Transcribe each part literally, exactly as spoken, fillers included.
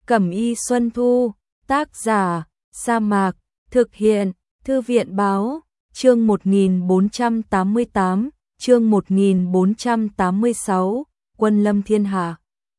Cẩm y Xuân Thu, tác giả, Sa Mạc, thực hiện, Thư viện Báo, chương một nghìn bốn trăm tám mươi tám, chương một nghìn bốn trăm tám mươi sáu, Quân lâm thiên hạ.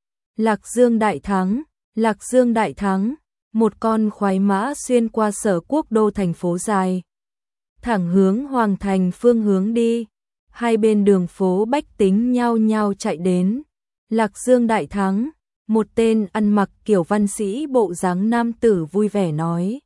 Lạc Dương đại thắng, Lạc Dương đại thắng, một con khoái mã xuyên qua Sở Quốc đô thành phố dài, thẳng hướng Hoàng thành phương hướng đi. Hai bên đường phố bách tính nhao nhao chạy đến. Lạc Dương đại thắng, một tên ăn mặc kiểu văn sĩ bộ dáng nam tử vui vẻ nói.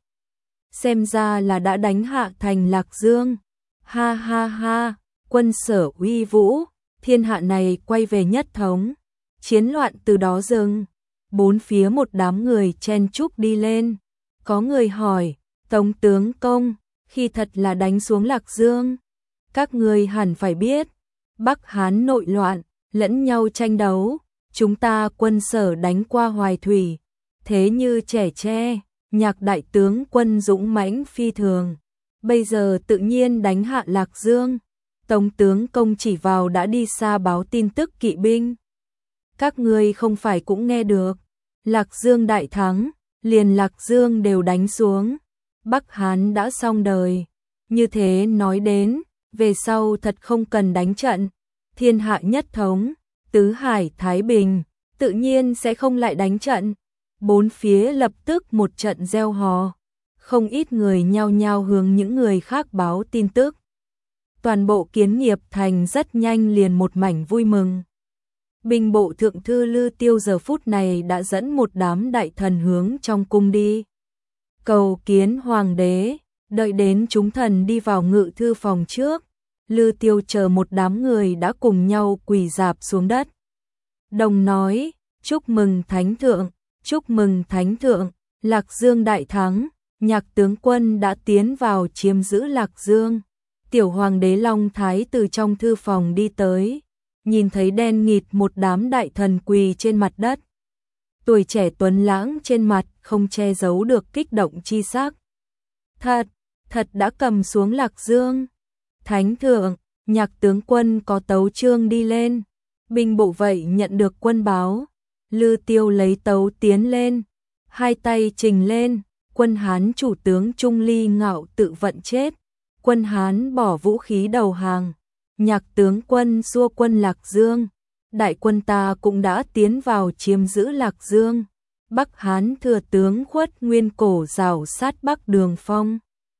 Xem ra là đã đánh hạ thành Lạc Dương. Ha ha ha, quân Sở uy vũ, thiên hạ này quay về nhất thống. Chiến loạn từ đó dừng. Bốn phía một đám người chen chúc đi lên. Có người hỏi, Tống tướng công, khi thật là đánh xuống Lạc Dương, các người hẳn phải biết, Bắc Hán nội loạn, lẫn nhau tranh đấu, chúng ta quân Sở đánh qua Hoài Thủy, thế như trẻ tre, Nhạc đại tướng quân dũng mãnh phi thường, bây giờ tự nhiên đánh hạ Lạc Dương. Tống tướng công chỉ vào đã đi xa báo tin tức kỵ binh. Các ngươi không phải cũng nghe được, Lạc Dương đại thắng, liền Lạc Dương đều đánh xuống, Bắc Hán đã xong đời. Như thế nói đến, về sau thật không cần đánh trận, thiên hạ nhất thống, tứ hải thái bình, tự nhiên sẽ không lại đánh trận. Bốn phía lập tức một trận reo hò, không ít người nhao nhao hướng những người khác báo tin tức. Toàn bộ Kiến Nghiệp thành rất nhanh liền một mảnh vui mừng. Binh bộ thượng thư Lư Tiêu giờ phút này đã dẫn một đám đại thần hướng trong cung đi cầu kiến hoàng đế. Đợi đến chúng thần đi vào ngự thư phòng trước, Lư Tiêu chờ một đám người đã cùng nhau quỳ rạp xuống đất. Đồng nói, chúc mừng thánh thượng, chúc mừng thánh thượng, Lạc Dương đại thắng, Nhạc tướng quân đã tiến vào chiếm giữ Lạc Dương. Tiểu hoàng đế Long Thái từ trong thư phòng đi tới, nhìn thấy đen nghịt một đám đại thần quỳ trên mặt đất. Tuổi trẻ tuấn lãng trên mặt không che giấu được kích động chi sắc. Thật, thật đã cầm xuống Lạc Dương. Thánh thượng, Nhạc tướng quân có tấu chương đi lên. Binh bộ vậy nhận được quân báo. Lư Tiêu lấy tấu tiến lên, hai tay trình lên. Quân Hán chủ tướng Trung Ly Ngạo tự vận chết. Quân Hán bỏ vũ khí đầu hàng. Nhạc tướng quân xua quân Lạc Dương. Đại quân ta cũng đã tiến vào chiếm giữ Lạc Dương. Bắc Hán thừa tướng Khuất Nguyên Cổ rào sát Bắc Đường Phong.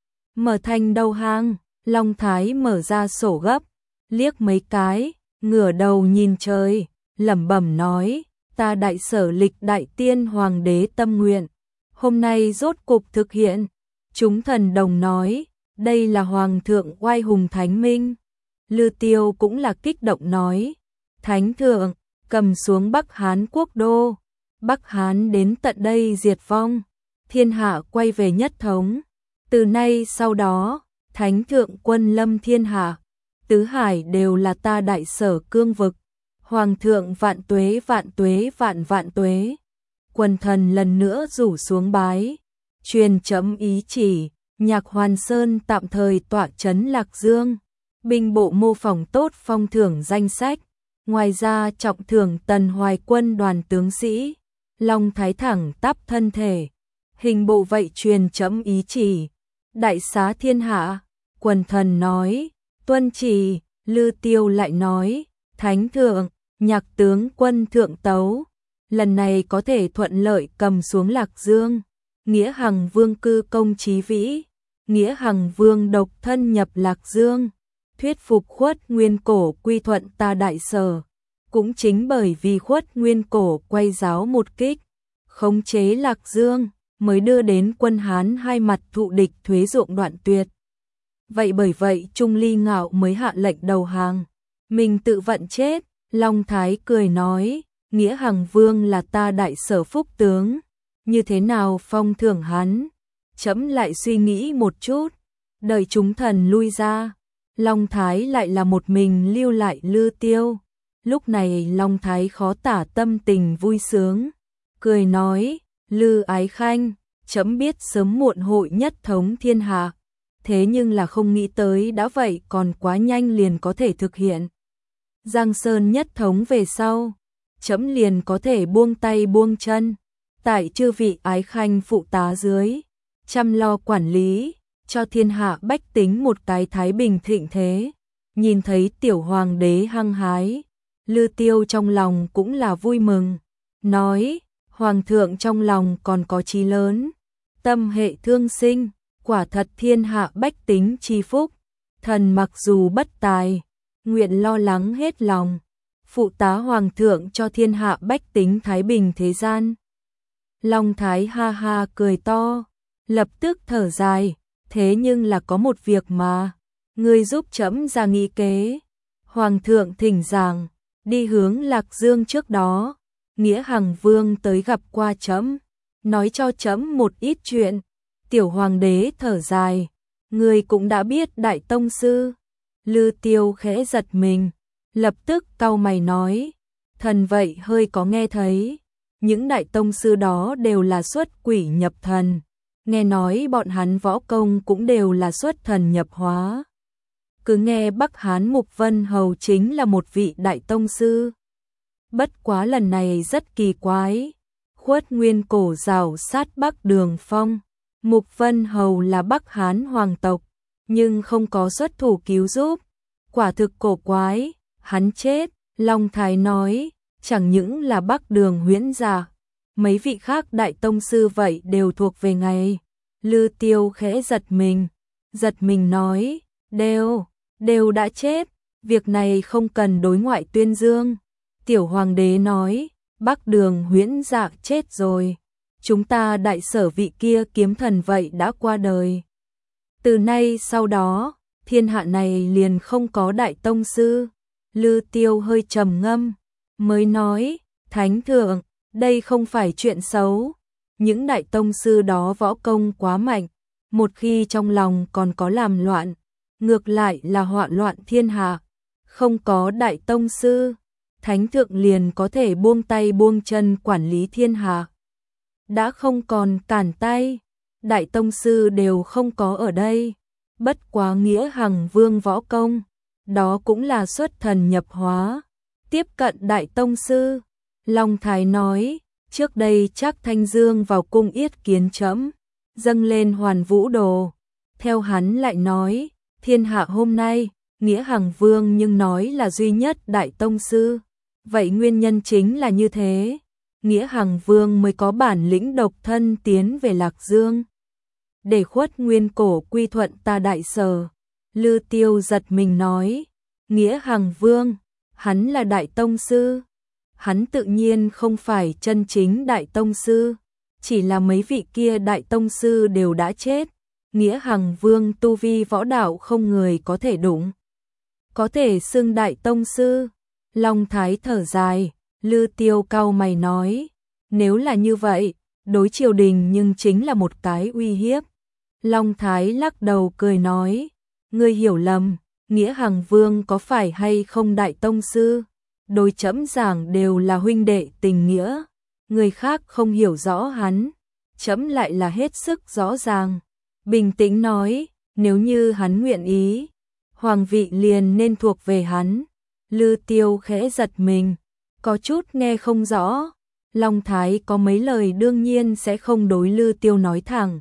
Mở thành đầu hàng, Long Thái mở ra sổ gấp, liếc mấy cái, ngửa đầu nhìn trời, lẩm bẩm nói, ta đại sở lịch đại tiên hoàng đế tâm nguyện, hôm nay rốt cục thực hiện. Chúng thần đồng nói, đây là hoàng thượng oai hùng thánh minh. Lư Tiêu cũng là kích động nói, thánh thượng, cầm xuống Bắc Hán quốc đô, Bắc Hán đến tận đây diệt vong, thiên hạ quay về nhất thống. Từ nay sau đó, thánh thượng quân lâm thiên hạ, tứ hải đều là ta đại sở cương vực. Hoàng thượng vạn tuế vạn tuế vạn vạn tuế. Quần thần lần nữa rủ xuống bái, truyền chấm ý chỉ, Nhạc Hoàn Sơn tạm thời tọa trấn Lạc Dương. Binh bộ mô phỏng tốt phong thưởng danh sách, ngoài ra trọng thưởng Tần Hoài quân đoàn tướng sĩ. Long Thái thẳng tắp thân thể, hình bộ vậy truyền chấm ý chỉ, đại xá thiên hạ. Quần thần nói, tuân chỉ. Lư Tiêu lại nói, thánh thượng, Nhạc tướng quân thượng tấu, lần này có thể thuận lợi cầm xuống Lạc Dương. Nghĩa Hằng Vương cư công chí vĩ, Nghĩa Hằng Vương độc thân nhập Lạc Dương, thuyết phục Khuất Nguyên Cổ quy thuận ta đại sở. Cũng chính bởi vì Khuất Nguyên Cổ quay giáo một kích, khống chế Lạc Dương, mới đưa đến quân Hán hai mặt thụ địch thuế ruộng đoạn tuyệt. Vậy bởi vậy Trung Ly Ngạo mới hạ lệnh đầu hàng, mình tự vận chết. Long Thái cười nói, Nghĩa Hằng Vương là ta đại sở phúc tướng, như thế nào phong thưởng hắn? Chấm lại suy nghĩ một chút, đợi chúng thần lui ra, Long Thái lại là một mình lưu lại Lư Tiêu. Lúc này Long Thái khó tả tâm tình vui sướng, cười nói, Lư ái khanh, chấm biết sớm muộn hội nhất thống thiên hạ, thế nhưng là không nghĩ tới đã vậy còn quá nhanh liền có thể thực hiện. Giang Sơn nhất thống về sau, chấm liền có thể buông tay buông chân, tại chư vị ái khanh phụ tá dưới, chăm lo quản lý, cho thiên hạ bách tính một cái thái bình thịnh thế. Nhìn thấy tiểu hoàng đế hăng hái, Lư Tiêu trong lòng cũng là vui mừng, nói, hoàng thượng trong lòng còn có chí lớn, tâm hệ thương sinh, quả thật thiên hạ bách tính chi phúc, thần mặc dù bất tài, nguyện lo lắng hết lòng, phụ tá hoàng thượng cho thiên hạ bách tính thái bình thế gian. Long Thái ha ha cười to, lập tức thở dài, thế nhưng là có một việc mà, ngươi giúp trẫm ra nghị kế. Hoàng thượng thỉnh giảng, đi hướng Lạc Dương trước đó, Nghĩa Hằng Vương tới gặp qua trẫm, nói cho trẫm một ít chuyện. Tiểu hoàng đế thở dài, ngươi cũng đã biết đại tông sư. Lư Tiêu khẽ giật mình, lập tức cau mày nói, thần vậy hơi có nghe thấy, những đại tông sư đó đều là xuất quỷ nhập thần, nghe nói bọn hắn võ công cũng đều là xuất thần nhập hóa. Cứ nghe Bắc Hán Mục Vân Hầu chính là một vị đại tông sư. Bất quá lần này rất kỳ quái, Khuất Nguyên Cổ rào sát Bắc Đường Phong, Mục Vân Hầu là Bắc Hán hoàng tộc, nhưng không có xuất thủ cứu giúp, quả thực cổ quái, hắn chết. Long Thái nói, chẳng những là Bắc Đường Huyễn Giả, mấy vị khác đại tông sư vậy đều thuộc về ngài. Lư Tiêu khẽ giật mình, giật mình nói, đều, đều đã chết, việc này không cần đối ngoại tuyên dương. Tiểu hoàng đế nói, Bắc Đường Huyễn Dạ chết rồi, chúng ta đại sở vị kia kiếm thần vậy đã qua đời. Từ nay sau đó, thiên hạ này liền không có đại tông sư. Lư Tiêu hơi trầm ngâm, mới nói, Thánh thượng, đây không phải chuyện xấu. Những đại tông sư đó võ công quá mạnh, một khi trong lòng còn có làm loạn, ngược lại là hoạn loạn thiên hạ. Không có đại tông sư, Thánh thượng liền có thể buông tay buông chân quản lý thiên hạ. Đã không còn cản tay, đại tông sư đều không có ở đây. Bất quá Nghĩa Hằng Vương võ công, đó cũng là xuất thần nhập hóa, tiếp cận đại tông sư. Long Thái nói, trước đây chắc Thanh Dương vào cung yết kiến trẫm, dâng lên Hoàn Vũ Đồ. Theo hắn lại nói, thiên hạ hôm nay, Nghĩa Hằng Vương nhưng nói là duy nhất đại tông sư. Vậy nguyên nhân chính là như thế, Nghĩa Hằng Vương mới có bản lĩnh độc thân tiến về Lạc Dương, để Khuất Nguyên Cổ quy thuận ta đại sở. Lư Tiêu giật mình nói, Nghĩa Hằng Vương, hắn là đại tông sư. Hắn tự nhiên không phải chân chính đại tông sư, chỉ là mấy vị kia đại tông sư đều đã chết. Nghĩa Hằng Vương tu vi võ đạo không người có thể đụng, có thể xưng đại tông sư. Long Thái thở dài, Lư Tiêu cau mày nói, nếu là như vậy, đối triều đình nhưng chính là một cái uy hiếp. Long Thái lắc đầu cười nói, ngươi hiểu lầm, Nghĩa Hằng Vương có phải hay không đại tông sư, đối trẫm giảng đều là huynh đệ tình nghĩa, người khác không hiểu rõ hắn, trẫm lại là hết sức rõ ràng. Bình tĩnh nói, nếu như hắn nguyện ý, hoàng vị liền nên thuộc về hắn. Lư Tiêu khẽ giật mình, có chút nghe không rõ. Long Thái có mấy lời đương nhiên sẽ không đối Lư Tiêu nói thẳng.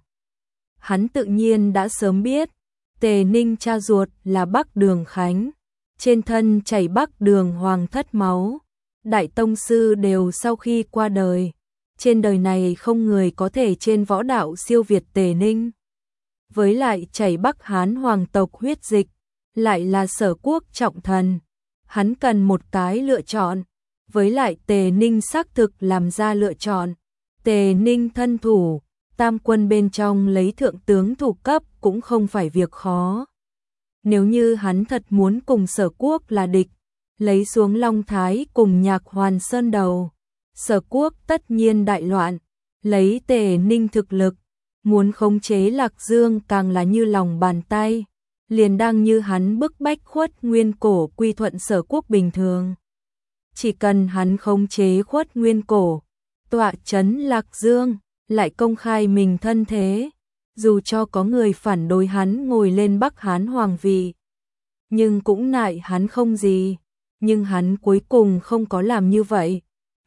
Hắn tự nhiên đã sớm biết, Tề Ninh cha ruột là Bắc Đường Khánh, trên thân chảy Bắc Đường hoàng thất máu, đại tông sư đều sau khi qua đời, trên đời này không người có thể trên võ đạo siêu việt Tề Ninh. Với lại chảy Bắc Hán hoàng tộc huyết dịch, lại là Sở Quốc trọng thần, hắn cần một cái lựa chọn, với lại Tề Ninh xác thực làm ra lựa chọn. Tề Ninh thân thủ, tam quân bên trong lấy thượng tướng thủ cấp cũng không phải việc khó. Nếu như hắn thật muốn cùng Sở Quốc là địch, lấy xuống Long Thái cùng Nhạc Hoàn Sơn đầu, Sở Quốc tất nhiên đại loạn. Lấy Tề Ninh thực lực, muốn khống chế Lạc Dương càng là như lòng bàn tay, liền đang như hắn bức bách Khuất Nguyên Cổ quy thuận Sở Quốc bình thường. Chỉ cần hắn khống chế Khuất Nguyên Cổ, tọa trấn Lạc Dương, lại công khai mình thân thế, dù cho có người phản đối hắn ngồi lên Bắc Hán hoàng vị, nhưng cũng nại hắn không gì. Nhưng hắn cuối cùng không có làm như vậy,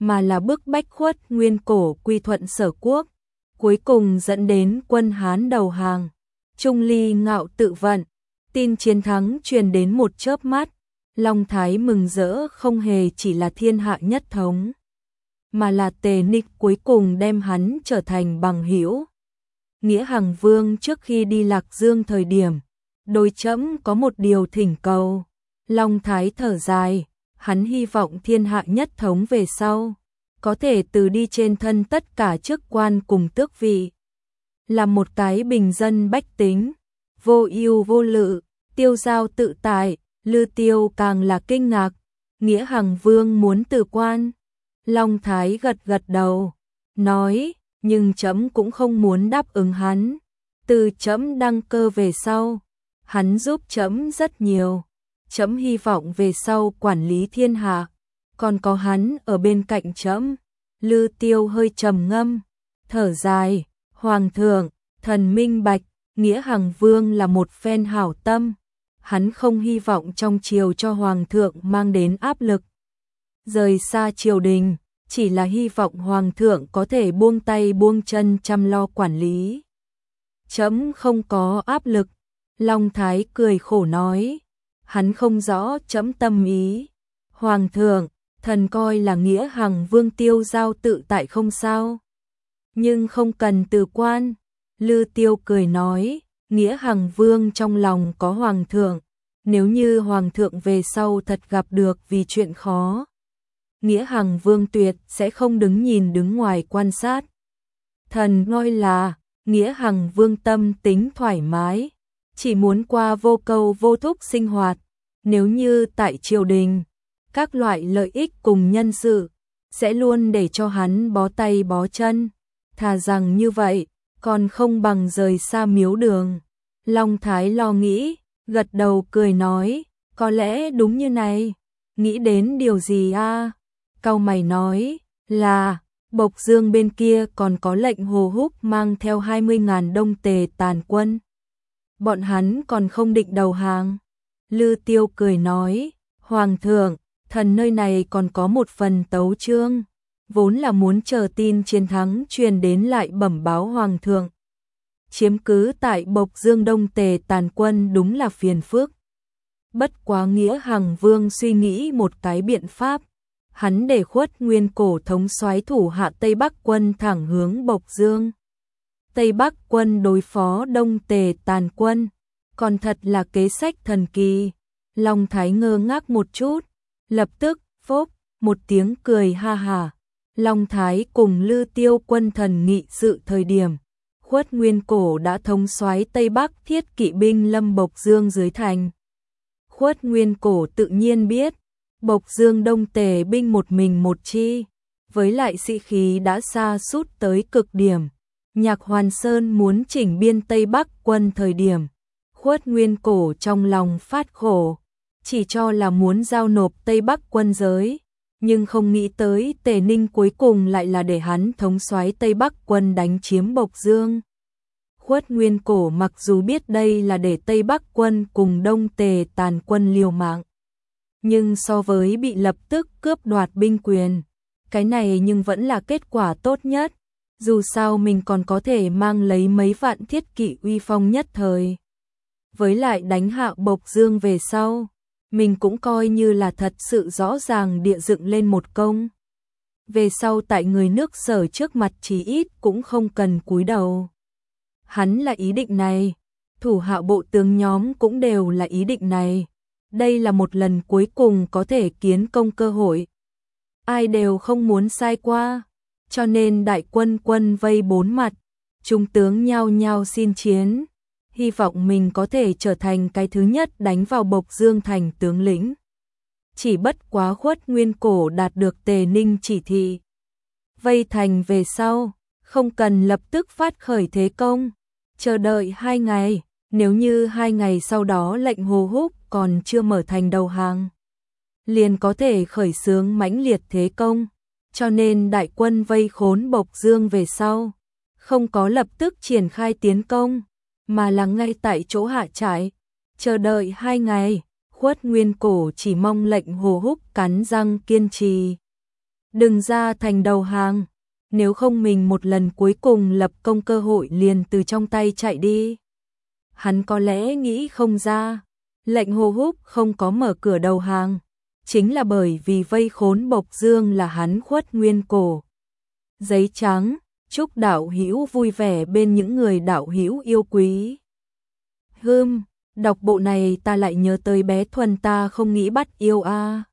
mà là bức bách Khuất Nguyên Cổ quy thuận Sở quốc, cuối cùng dẫn đến quân Hán đầu hàng. Trung Ly ngạo tự vận, tin chiến thắng truyền đến một chớp mắt, Long Thái mừng rỡ không hề chỉ là thiên hạ nhất thống, mà là Tề Nịch cuối cùng đem hắn trở thành bằng hữu. Nghĩa Hằng Vương trước khi đi Lạc Dương thời điểm, đối trẫm có một điều thỉnh cầu. Long Thái thở dài, hắn hy vọng thiên hạ nhất thống về sau, có thể từ đi trên thân tất cả chức quan cùng tước vị, là một cái bình dân bách tính, vô ưu vô lự, tiêu dao tự tại. Lư Tiêu càng là kinh ngạc, Nghĩa Hằng Vương muốn từ quan. Long Thái gật gật đầu, nói, nhưng trẫm cũng không muốn đáp ứng hắn. Từ trẫm đăng cơ về sau, hắn giúp trẫm rất nhiều. Trẫm hy vọng về sau quản lý thiên hạ, còn có hắn ở bên cạnh trẫm. Lư Tiêu hơi trầm ngâm, thở dài, Hoàng thượng, thần minh bạch, Nghĩa Hằng Vương là một phen hảo tâm. Hắn không hy vọng trong triều cho Hoàng thượng mang đến áp lực, rời xa triều đình, chỉ là hy vọng Hoàng thượng có thể buông tay buông chân chăm lo quản lý. Trẫm không có áp lực, Long Thái cười khổ nói, hắn không rõ trẫm tâm ý. Hoàng thượng, thần coi là Nghĩa Hằng Vương tiêu giao tự tại không sao, nhưng không cần từ quan. Lư Tiêu cười nói, Nghĩa Hằng Vương trong lòng có Hoàng thượng, nếu như Hoàng thượng về sau thật gặp được vì chuyện khó, Nghĩa Hằng Vương tuyệt sẽ không đứng nhìn đứng ngoài quan sát. Thần ngôi là, Nghĩa Hằng Vương tâm tính thoải mái, chỉ muốn qua vô câu vô thúc sinh hoạt, nếu như tại triều đình, các loại lợi ích cùng nhân sự, sẽ luôn để cho hắn bó tay bó chân, thà rằng như vậy, còn không bằng rời xa miếu đường. Long Thái lo nghĩ, gật đầu cười nói, có lẽ đúng như này. Nghĩ đến điều gì a? À? Cau mày nói, là, Bộc Dương bên kia còn có lệnh Hồ Húc mang theo hai mươi ngàn đông tề tàn quân. Bọn hắn còn không định đầu hàng. Lư Tiêu cười nói, Hoàng thượng, thần nơi này còn có một phần tấu chương, vốn là muốn chờ tin chiến thắng truyền đến lại bẩm báo Hoàng thượng. Chiếm cứ tại Bộc Dương đông tề tàn quân đúng là phiền phức. Bất quá Nghĩa Hằng Vương suy nghĩ một cái biện pháp, hắn để Khuất Nguyên Cổ thống soái thủ hạ Tây Bắc quân thẳng hướng Bộc Dương. Tây Bắc quân đối phó đông tề tàn quân, còn thật là kế sách thần kỳ. Long Thái ngơ ngác một chút, lập tức phốc một tiếng cười ha hả. Long Thái cùng Lư Tiêu quân thần nghị sự thời điểm, Khuất Nguyên Cổ đã thống soái Tây Bắc thiết kỵ binh lâm Bộc Dương dưới thành. Khuất Nguyên Cổ tự nhiên biết, Bộc Dương đông tề binh một mình một chi, với lại sĩ khí đã sa sút tới cực điểm. Nhạc Hoàn Sơn muốn chỉnh biên Tây Bắc quân thời điểm, Khuất Nguyên Cổ trong lòng phát khổ, chỉ cho là muốn giao nộp Tây Bắc quân giới, nhưng không nghĩ tới Tề Ninh cuối cùng lại là để hắn thống soái Tây Bắc quân đánh chiếm Bộc Dương. Khuất Nguyên Cổ mặc dù biết đây là để Tây Bắc quân cùng đông tề tàn quân liều mạng, nhưng so với bị lập tức cướp đoạt binh quyền, cái này nhưng vẫn là kết quả tốt nhất. Dù sao mình còn có thể mang lấy mấy vạn thiết kỵ uy phong nhất thời. Với lại đánh hạ Bộc Dương về sau, mình cũng coi như là thật sự rõ ràng địa dựng lên một công. Về sau tại người nước Sở trước mặt chí ít cũng không cần cúi đầu. Hắn là ý định này, thủ hạ bộ tướng nhóm cũng đều là ý định này. Đây là một lần cuối cùng có thể kiến công cơ hội. Ai đều không muốn sai qua, cho nên đại quân quân vây bốn mặt, trung tướng nhao nhao xin chiến, hy vọng mình có thể trở thành cái thứ nhất đánh vào Bộc Dương thành tướng lĩnh. Chỉ bất quá Khuất Nguyên Cổ đạt được Tề Ninh chỉ thị, vây thành về sau, không cần lập tức phát khởi thế công, chờ đợi hai ngày, nếu như hai ngày sau đó lệnh Hồ Húc còn chưa mở thành đầu hàng, liền có thể khởi xướng mãnh liệt thế công. Cho nên đại quân vây khốn Bộc Dương về sau, không có lập tức triển khai tiến công, mà là ngay tại chỗ hạ trại, chờ đợi hai ngày. Khuất Nguyên Cổ chỉ mong lệnh Hồ Húc cắn răng kiên trì. đừng ra thành đầu hàng, nếu không mình một lần cuối cùng lập công cơ hội liền từ trong tay chạy đi. Hắn có lẽ nghĩ không ra, lệnh Hồ Húc không có mở cửa đầu hàng, chính là bởi vì vây khốn Bộc Dương là hắn khuất nguyên cổ. Giấy trắng, chúc đạo hữu vui vẻ bên những người đạo hữu yêu quý. Hưm, đọc bộ này ta lại nhớ tới bé Thuần ta không nghĩ bắt yêu a.